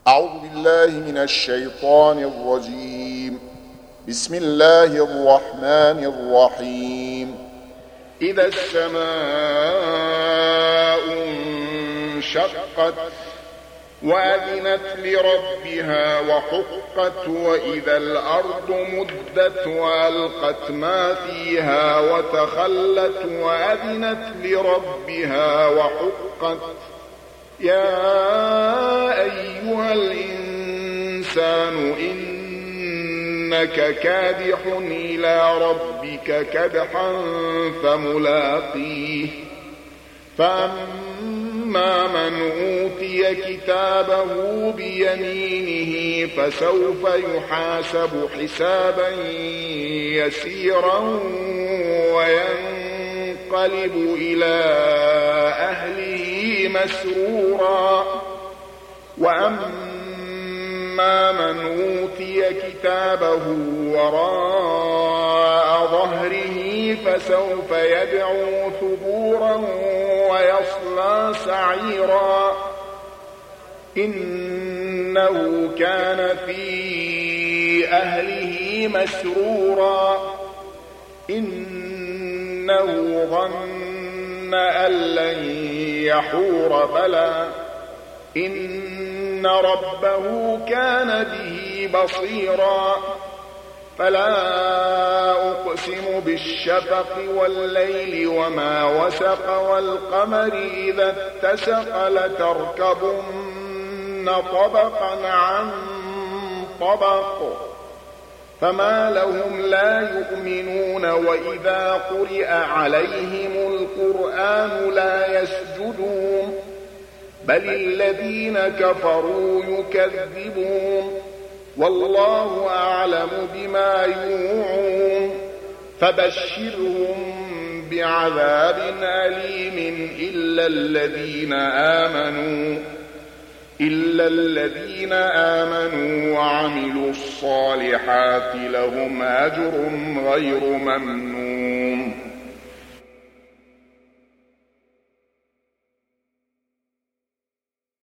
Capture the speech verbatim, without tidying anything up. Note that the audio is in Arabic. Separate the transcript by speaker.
Speaker 1: أعوذ بالله من الشيطان الرجيم. بسم الله الرحمن الرحيم. إذا السماء انشقت وأذنت لربها وحقت وإذا الأرض مدت وألقت ما فيها وتخلت وأذنت لربها وحقت. يا أيها الإنسان إنك كادح إلى ربك كدحا فملاقيه. فأما من أوتي كتابه بيمينه فسوف يحاسب حسابا يسيرا وينقلب إلى أهله مسرورا. وأما من أوتي كتابه وراء ظهره فسوف يدعو ثبورا ويصلى سعيرا. إنه كان في أهله مسرورا. إنه ظن أن لن يحور بلى إن ربه كان به بصيرا. فلا أقسم بالشفق والليل وما وسق والقمر إذا اتسق لتركبن طبقا عن طبق فما لهم لا يؤمنون وإذا قرئ عليهم القرآن لا يسجدون بل الذين كفروا يكذبون والله أعلم بما يوعون. فبشرهم بعذاب أليم إلا الذين آمنوا إلا الذين آمنوا وعملوا الصالحات لهم أجر غير ممنون.